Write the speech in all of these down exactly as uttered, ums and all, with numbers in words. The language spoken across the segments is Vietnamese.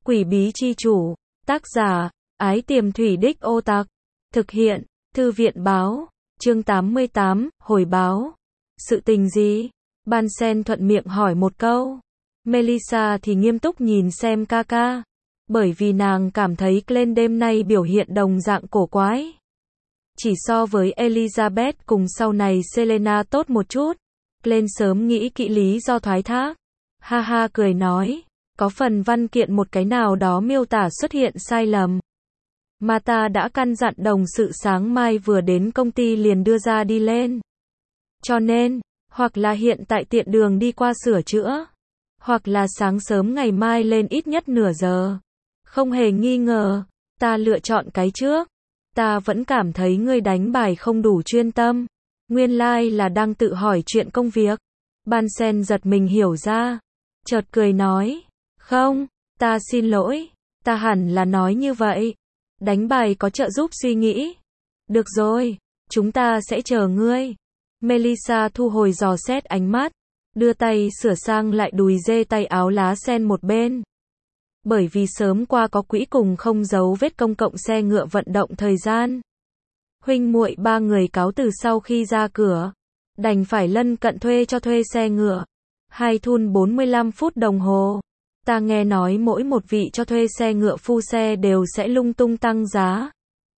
Quỷ bí chi chủ, tác giả, Ái Tiềm Thủy Đích Ô Tặc, thực hiện, Thư viện báo, chương tám mươi tám, hồi báo. Sự tình gì? Bansen thuận miệng hỏi một câu. Melissa thì nghiêm túc nhìn xem ca ca, bởi vì nàng cảm thấy Glenn đêm nay biểu hiện đồng dạng cổ quái. Chỉ so với Elizabeth cùng sau này Selena tốt một chút, Glenn sớm nghĩ kỹ lý do thoái thác. Ha ha cười nói, có phần văn kiện một cái nào đó miêu tả xuất hiện sai lầm. Mà ta đã căn dặn đồng sự sáng mai vừa đến công ty liền đưa ra đi lên. Cho nên, hoặc là hiện tại tiện đường đi qua sửa chữa, hoặc là sáng sớm ngày mai lên ít nhất nửa giờ. Không hề nghi ngờ, ta lựa chọn cái trước. Ta vẫn cảm thấy ngươi đánh bài không đủ chuyên tâm. Nguyên lai like là đang tự hỏi chuyện công việc. Bansen giật mình hiểu ra, chợt cười nói, không, ta xin lỗi, ta hẳn là nói như vậy. Đánh bài có trợ giúp suy nghĩ. Được rồi, chúng ta sẽ chờ ngươi. Melissa thu hồi dò xét ánh mắt, đưa tay sửa sang lại đùi dê tay áo lá sen một bên. Bởi vì sớm qua có quỹ cùng không giấu vết công cộng xe ngựa vận động thời gian. Huynh muội ba người cáo từ sau khi ra cửa, đành phải lân cận thuê cho thuê xe ngựa. Hai thun bốn mươi lăm phút đồng hồ. Ta nghe nói mỗi một vị cho thuê xe ngựa phu xe đều sẽ lung tung tăng giá.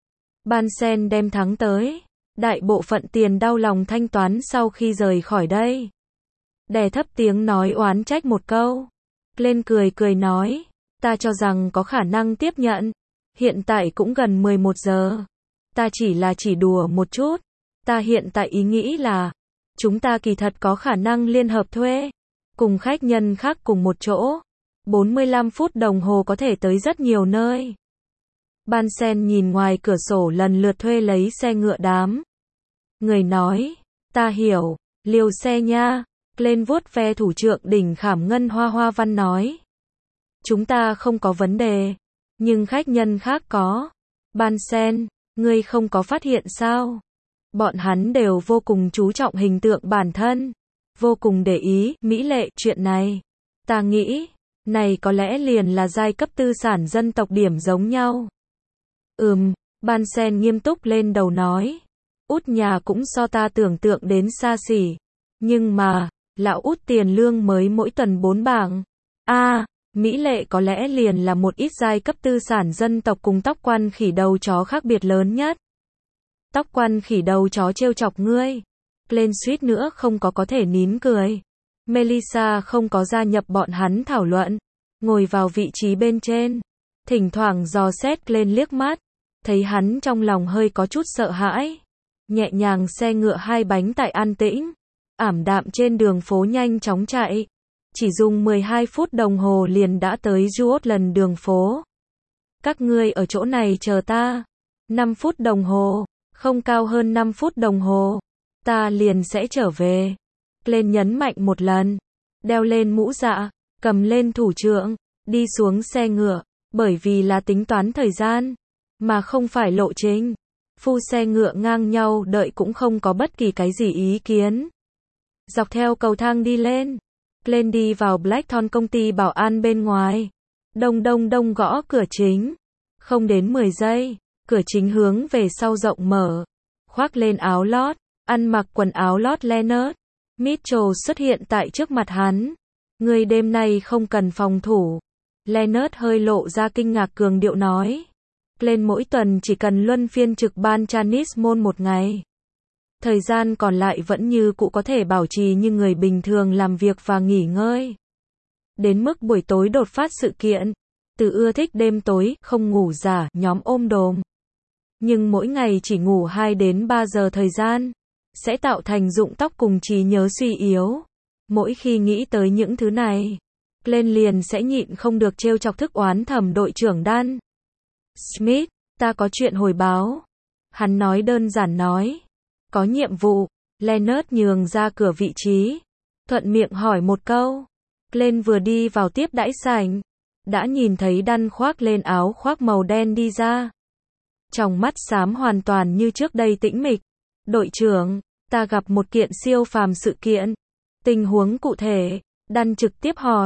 Bansen đem thắng tới. Đại bộ phận tiền đau lòng thanh toán sau khi rời khỏi đây. Đè thấp tiếng nói oán trách một câu. Lên cười cười nói, ta cho rằng có khả năng tiếp nhận. Hiện tại cũng gần mười một giờ. Ta chỉ là chỉ đùa một chút. Ta hiện tại ý nghĩ là, chúng ta kỳ thật có khả năng liên hợp thuê. Cùng khách nhân khác cùng một chỗ. bốn mươi lăm phút đồng hồ có thể tới rất nhiều nơi. Bansen nhìn ngoài cửa sổ lần lượt thuê lấy xe ngựa đám. Người nói, ta hiểu, liều xe nha. Lên vuốt ve thủ trượng đỉnh khảm ngân hoa hoa văn nói. Chúng ta không có vấn đề, nhưng khách nhân khác có. Bansen, ngươi không có phát hiện sao? Bọn hắn đều vô cùng chú trọng hình tượng bản thân, vô cùng để ý, mỹ lệ chuyện này. Ta nghĩ, này có lẽ liền là giai cấp tư sản dân tộc điểm giống nhau. Ừm, Bansen nghiêm túc lên đầu nói. Út nhà cũng so ta tưởng tượng đến xa xỉ. Nhưng mà, lão út tiền lương mới mỗi tuần bốn bảng. A, à, mỹ lệ có lẽ liền là một ít giai cấp tư sản dân tộc cùng tóc quan khỉ đầu chó khác biệt lớn nhất. Tóc quan khỉ đầu chó trêu chọc ngươi. Lên suýt nữa không có có thể nín cười. Melissa không có gia nhập bọn hắn thảo luận. Ngồi vào vị trí bên trên. Thỉnh thoảng dò xét lên liếc mắt. Thấy hắn trong lòng hơi có chút sợ hãi. Nhẹ nhàng xe ngựa hai bánh tại an tĩnh. Ảm đạm trên đường phố nhanh chóng chạy. Chỉ dùng mười hai phút đồng hồ liền đã tới Juotland đường phố. Các ngươi ở chỗ này chờ ta. năm phút đồng hồ. Không cao hơn năm phút đồng hồ. Ta liền sẽ trở về. Lên nhấn mạnh một lần. Đeo lên mũ dạ. Cầm lên thủ trượng. Đi xuống xe ngựa. Bởi vì là tính toán thời gian. Mà không phải lộ trình. Phu xe ngựa ngang nhau đợi cũng không có bất kỳ cái gì ý kiến. Dọc theo cầu thang đi lên. Lên đi vào Blackthorn công ty bảo an bên ngoài. Đông đông đông gõ cửa chính. Không đến mười giây. Cửa chính hướng về sau rộng mở. Khoác lên áo lót. Ăn mặc quần áo lót Leonard. Mitchell xuất hiện tại trước mặt hắn. Người đêm nay không cần phòng thủ. Leonard hơi lộ ra kinh ngạc cường điệu nói. Lên mỗi tuần chỉ cần luân phiên trực ban Chinese môn một ngày. Thời gian còn lại vẫn như cũ có thể bảo trì như người bình thường làm việc và nghỉ ngơi. Đến mức buổi tối đột phát sự kiện. Từ ưa thích đêm tối, không ngủ giả, nhóm ôm đồm. Nhưng mỗi ngày chỉ ngủ hai đến ba giờ thời gian. Sẽ tạo thành rụng tóc cùng trí nhớ suy yếu. Mỗi khi nghĩ tới những thứ này. Lên liền sẽ nhịn không được trêu chọc thức oán thầm đội trưởng Dan Smith, ta có chuyện hồi báo. Hắn nói đơn giản nói. Có nhiệm vụ. Leonard nhường ra cửa vị trí. Thuận miệng hỏi một câu. Lên vừa đi vào tiếp đãi sảnh. Đã nhìn thấy Dan khoác lên áo khoác màu đen đi ra. Trong mắt xám hoàn toàn như trước đây tĩnh mịch. Đội trưởng, ta gặp một kiện siêu phàm sự kiện. Tình huống cụ thể. Dan trực tiếp hỏi.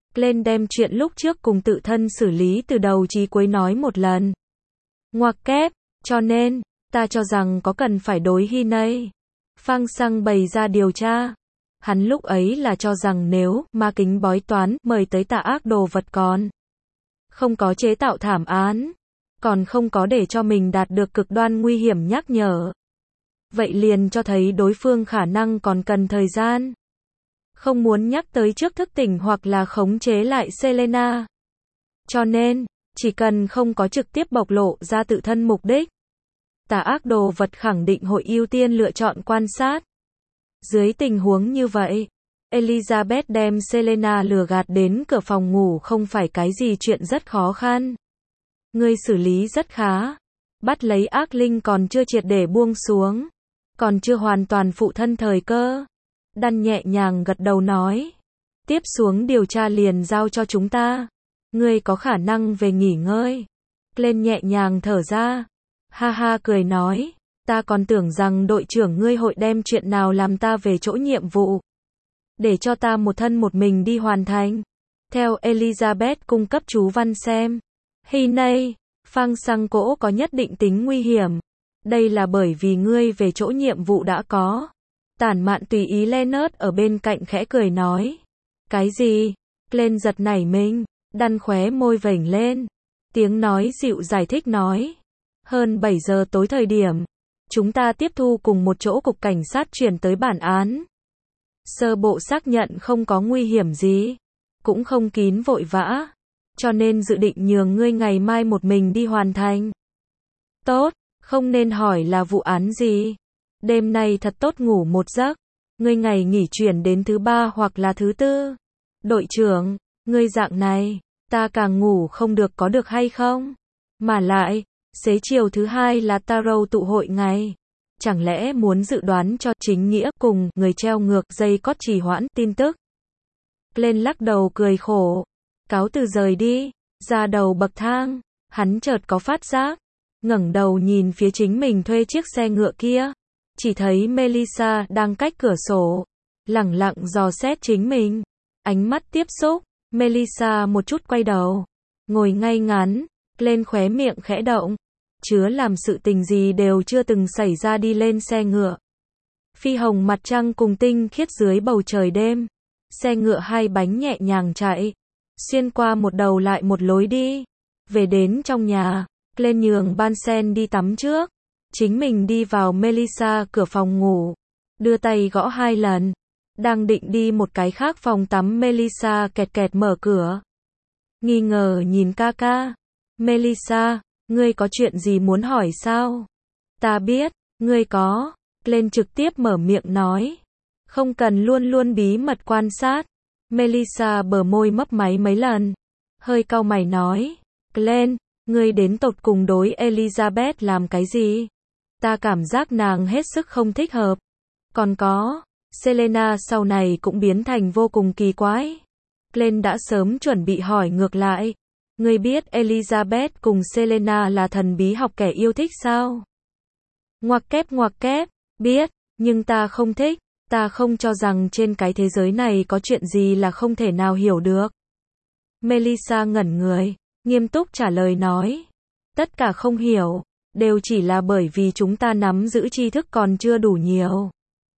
Glenn đem chuyện lúc trước cùng tự thân xử lý từ đầu chí cuối nói một lần. Ngoặc kép, cho nên, ta cho rằng có cần phải đối hy này. Phang Sang bày ra điều tra. Hắn lúc ấy là cho rằng nếu ma kính bói toán mời tới tà ác đồ vật còn không có chế tạo thảm án, còn không có để cho mình đạt được cực đoan nguy hiểm nhắc nhở. Vậy liền cho thấy đối phương khả năng còn cần thời gian. Không muốn nhắc tới trước thức tỉnh hoặc là khống chế lại Selena. Cho nên, chỉ cần không có trực tiếp bộc lộ ra tự thân mục đích, tà ác đồ vật khẳng định hội ưu tiên lựa chọn quan sát. Dưới tình huống như vậy, Elizabeth đem Selena lừa gạt đến cửa phòng ngủ không phải cái gì chuyện rất khó khăn. Ngươi xử lý rất khá. Bắt lấy ác linh còn chưa triệt để buông xuống. Còn chưa hoàn toàn phụ thân thời cơ. Đan nhẹ nhàng gật đầu nói. Tiếp xuống điều tra liền giao cho chúng ta. Ngươi có khả năng về nghỉ ngơi. Lên nhẹ nhàng thở ra. Ha ha cười nói. Ta còn tưởng rằng đội trưởng ngươi hội đem chuyện nào làm ta về chỗ nhiệm vụ. Để cho ta một thân một mình đi hoàn thành. Theo Elizabeth cung cấp chú văn xem. Hy nay, Phang Sang cỗ có nhất định tính nguy hiểm. Đây là bởi vì ngươi về chỗ nhiệm vụ đã có. Tản mạn tùy ý Leonard ở bên cạnh khẽ cười nói. Cái gì? Lên giật nảy mình, đan khóe môi vểnh lên. Tiếng nói dịu giải thích nói. Hơn bảy giờ tối thời điểm. Chúng ta tiếp thu cùng một chỗ cục cảnh sát chuyển tới bản án. Sơ bộ xác nhận không có nguy hiểm gì. Cũng không kín vội vã. Cho nên dự định nhường ngươi ngày mai một mình đi hoàn thành. Tốt, không nên hỏi là vụ án gì. Đêm nay thật tốt ngủ một giấc. Ngươi ngày nghỉ chuyển đến thứ ba hoặc là thứ tư. Đội trưởng, ngươi dạng này, ta càng ngủ không được có được hay không? Mà lại, xế chiều thứ hai là Tarot tụ hội ngày. Chẳng lẽ muốn dự đoán cho chính nghĩa cùng người treo ngược dây cót trì hoãn tin tức? Lên lắc đầu cười khổ. Cáo từ rời đi, ra đầu bậc thang, hắn chợt có phát giác, ngẩng đầu nhìn phía chính mình thuê chiếc xe ngựa kia, chỉ thấy Melissa đang cách cửa sổ, lẳng lặng dò xét chính mình, ánh mắt tiếp xúc, Melissa một chút quay đầu, ngồi ngay ngắn, lên khóe miệng khẽ động, chứa làm sự tình gì đều chưa từng xảy ra đi lên xe ngựa. Phi hồng mặt trăng cùng tinh khiết dưới bầu trời đêm, xe ngựa hai bánh nhẹ nhàng chạy. Xuyên qua một đầu lại một lối đi. Về đến trong nhà, lên nhường Bansen đi tắm trước. Chính mình đi vào Melissa cửa phòng ngủ. Đưa tay gõ hai lần. Đang định đi một cái khác phòng tắm Melissa kẹt kẹt mở cửa. Nghi ngờ nhìn ca ca. Melissa, ngươi có chuyện gì muốn hỏi sao? Ta biết, ngươi có. Lên trực tiếp mở miệng nói. Không cần luôn luôn bí mật quan sát. Melissa bờ môi mấp máy mấy lần. Hơi cau mày nói. Glenn, ngươi đến tột cùng đối Elizabeth làm cái gì? Ta cảm giác nàng hết sức không thích hợp. Còn có, Selena sau này cũng biến thành vô cùng kỳ quái. Glenn đã sớm chuẩn bị hỏi ngược lại. Ngươi biết Elizabeth cùng Selena là thần bí học kẻ yêu thích sao? Ngoặc kép ngoặc kép, biết, nhưng ta không thích. Ta không cho rằng trên cái thế giới này có chuyện gì là không thể nào hiểu được. Melissa ngẩn người, nghiêm túc trả lời nói. Tất cả không hiểu, đều chỉ là bởi vì chúng ta nắm giữ tri thức còn chưa đủ nhiều.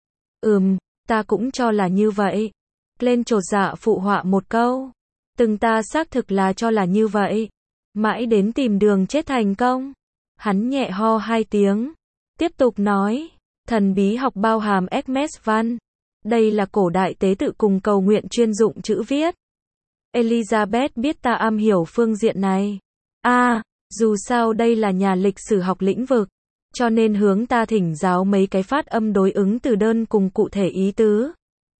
Ừm, ta cũng cho là như vậy. Lên chột dạ phụ họa một câu. Từng ta xác thực là cho là như vậy. Mãi đến tìm đường chết thành công. Hắn nhẹ ho hai tiếng. Tiếp tục nói. Thần bí học bao hàm Hermes văn. Đây là cổ đại tế tự cùng cầu nguyện chuyên dụng chữ viết. Elizabeth biết ta am hiểu phương diện này. À, dù sao đây là nhà lịch sử học lĩnh vực. Cho nên hướng ta thỉnh giáo mấy cái phát âm đối ứng từ đơn cùng cụ thể ý tứ.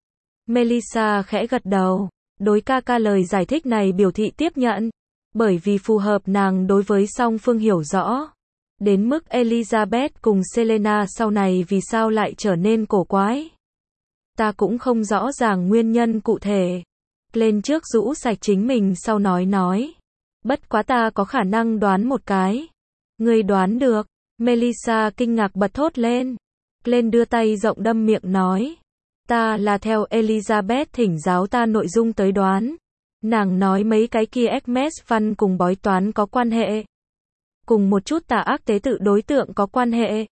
Melissa khẽ gật đầu. Đối ca ca lời giải thích này biểu thị tiếp nhận. Bởi vì phù hợp nàng đối với song phương hiểu rõ. Đến mức Elizabeth cùng Selena sau này vì sao lại trở nên cổ quái. Ta cũng không rõ ràng nguyên nhân cụ thể. Lên trước rũ sạch chính mình sau nói nói. Bất quá ta có khả năng đoán một cái. Ngươi đoán được. Melissa kinh ngạc bật thốt lên. Lên đưa tay rộng đâm miệng nói. Ta là theo Elizabeth thỉnh giáo ta nội dung tới đoán. Nàng nói mấy cái kia Hermes Văn cùng bói toán có quan hệ. Cùng một chút tà ác tế tự đối tượng có quan hệ.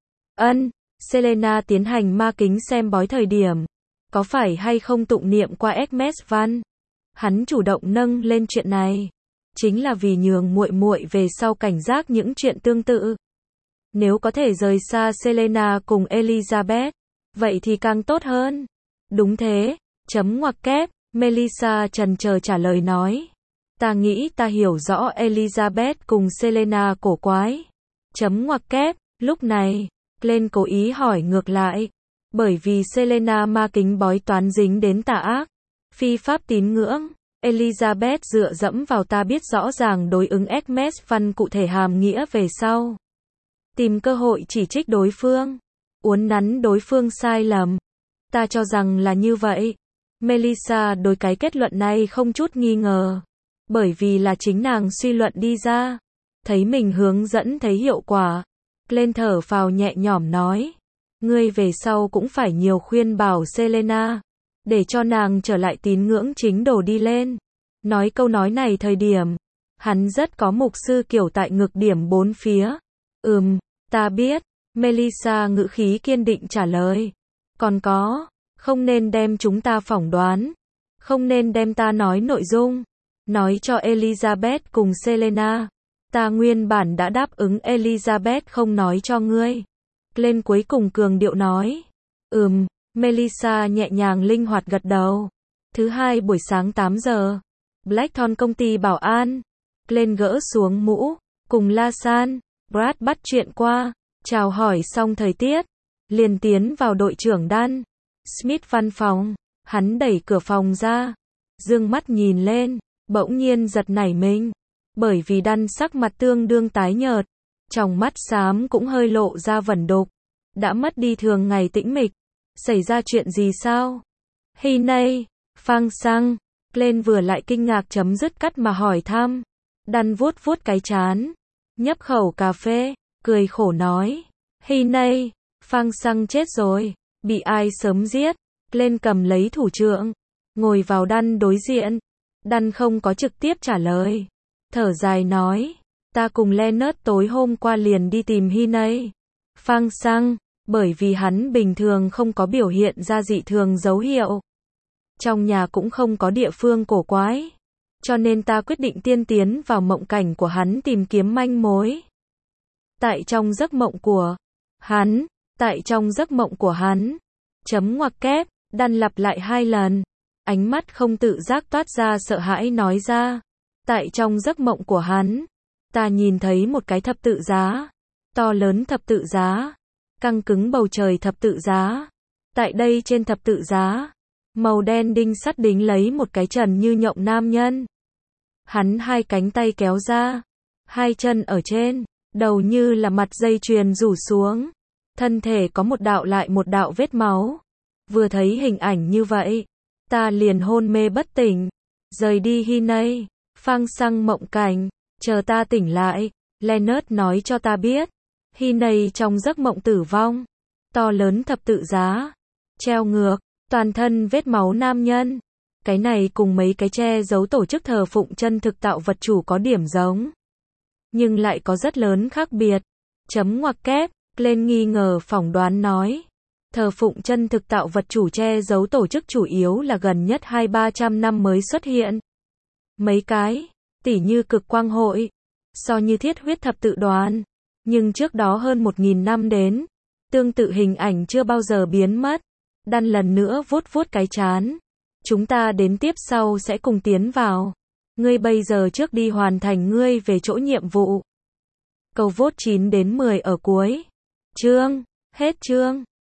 Ân, Selena tiến hành ma kính xem bói thời điểm. Có phải hay không tụng niệm qua Hermes Văn? Hắn chủ động nâng lên chuyện này. Chính là vì nhường muội muội về sau cảnh giác những chuyện tương tự. Nếu có thể rời xa Selena cùng Elizabeth, vậy thì càng tốt hơn. Đúng thế, chấm ngoặc kép, Melissa chần chờ trả lời nói. Ta nghĩ ta hiểu rõ Elizabeth cùng Selena cổ quái. Chấm ngoặc kép, lúc này, Glenn cố ý hỏi ngược lại. Bởi vì Selena ma kính bói toán dính đến tà ác, phi pháp tín ngưỡng. Elizabeth dựa dẫm vào ta biết rõ ràng đối ứng Hermes Văn cụ thể hàm nghĩa về sau. Tìm cơ hội chỉ trích đối phương. Uốn nắn đối phương sai lầm. Ta cho rằng là như vậy. Melissa đối cái kết luận này không chút nghi ngờ. Bởi vì là chính nàng suy luận đi ra. Thấy mình hướng dẫn thấy hiệu quả. Glenn thở phào nhẹ nhõm nói. Ngươi về sau cũng phải nhiều khuyên bảo Selena. Để cho nàng trở lại tín ngưỡng chính đồ đi lên. Nói câu nói này thời điểm. Hắn rất có mục sư kiểu tại ngực điểm bốn phía. Ừm, ta biết. Melissa ngữ khí kiên định trả lời. Còn có, không nên đem chúng ta phỏng đoán. Không nên đem ta nói nội dung. Nói cho Elizabeth cùng Selena. Ta nguyên bản đã đáp ứng Elizabeth không nói cho ngươi. Glenn cuối cùng cường điệu nói. Ừm, Melissa nhẹ nhàng linh hoạt gật đầu. Thứ hai buổi sáng tám giờ. Blackthorn công ty bảo an. Glenn gỡ xuống mũ. Cùng La San, Brad bắt chuyện qua. Chào hỏi xong thời tiết. Liền tiến vào đội trưởng Dan Smith văn phòng. Hắn đẩy cửa phòng ra. Dương mắt nhìn lên. Bỗng nhiên giật nảy mình. Bởi vì Dan sắc mặt tương đương tái nhợt. Trong mắt xám cũng hơi lộ ra vẩn đục. Đã mất đi thường ngày tĩnh mịch. Xảy ra chuyện gì sao? Hi nay, Phang Sang. Glenn vừa lại kinh ngạc chấm dứt cắt mà hỏi thăm. Dan vuốt vuốt cái trán. Nhấp khẩu cà phê. Cười khổ nói. Hi nay, Phang Sang chết rồi. Bị ai sớm giết? Glenn cầm lấy thủ trượng. Ngồi vào Dan đối diện. Dan không có trực tiếp trả lời. Thở dài nói. Ta cùng Leonard tối hôm qua liền đi tìm Hi nay. Phang Sang. Bởi vì hắn bình thường không có biểu hiện ra dị thường dấu hiệu. Trong nhà cũng không có địa phương cổ quái. Cho nên ta quyết định tiên tiến vào mộng cảnh của hắn tìm kiếm manh mối. Tại trong giấc mộng của hắn. Tại trong giấc mộng của hắn. Chấm ngoặc kép. Dan lặp lại hai lần. Ánh mắt không tự giác toát ra sợ hãi nói ra. Tại trong giấc mộng của hắn. Ta nhìn thấy một cái thập tự giá. To lớn thập tự giá. Căng cứng bầu trời thập tự giá. Tại đây trên thập tự giá. Màu đen đinh sắt đính lấy một cái trần như nhộng nam nhân. Hắn hai cánh tay kéo ra. Hai chân ở trên. Đầu như là mặt dây chuyền rủ xuống. Thân thể có một đạo lại một đạo vết máu. Vừa thấy hình ảnh như vậy. Ta liền hôn mê bất tỉnh. Rời đi Hi nay. Phang Sang mộng cảnh. Chờ ta tỉnh lại. Leonard nói cho ta biết. Hi nay trong giấc mộng tử vong. To lớn thập tự giá. Treo ngược. Toàn thân vết máu nam nhân. Cái này cùng mấy cái che giấu tổ chức thờ phụng chân thực tạo vật chủ có điểm giống. Nhưng lại có rất lớn khác biệt. Chấm ngoặc kép. Glenn nghi ngờ phỏng đoán nói. Thờ phụng chân thực tạo vật chủ che giấu tổ chức chủ yếu là gần nhất hai ba trăm năm mới xuất hiện. Mấy cái. Tỉ như cực quang hội. So như thiết huyết thập tự đoàn. Nhưng trước đó hơn một nghìn năm đến. Tương tự hình ảnh chưa bao giờ biến mất. Dan lần nữa vuốt vuốt cái trán. Chúng ta đến tiếp sau sẽ cùng tiến vào. Ngươi bây giờ trước đi hoàn thành ngươi về chỗ nhiệm vụ. Câu vote chín đến mười ở cuối chương. Hết chương.